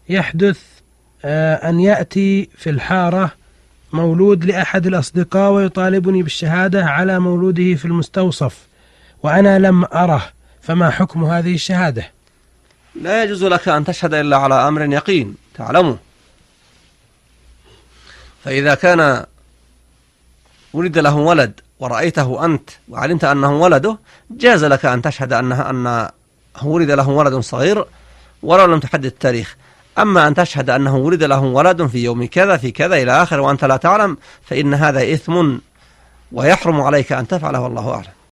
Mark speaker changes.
Speaker 1: يحدث أن يأتي في الحارة مولود لأحد الأصدقاء ويطالبني بالشهادة على مولوده في المستوصف وأنا لم أره، فما حكم هذه الشهادة؟
Speaker 2: لا يجوز لك أن تشهد إلا على أمر يقين تعلمه. فإذا كان ولد له ولد ورأيته أنت وعلمت أنه ولده، جاز لك أن تشهد أنه ولد له ولد صغير ولو لم تحدد التاريخ. أما أن تشهد أنه ولد له ولد في يوم كذا في كذا إلى آخر وأنت لا تعلم، فإن هذا إثم ويحرم عليك أن تفعله، والله أعلم.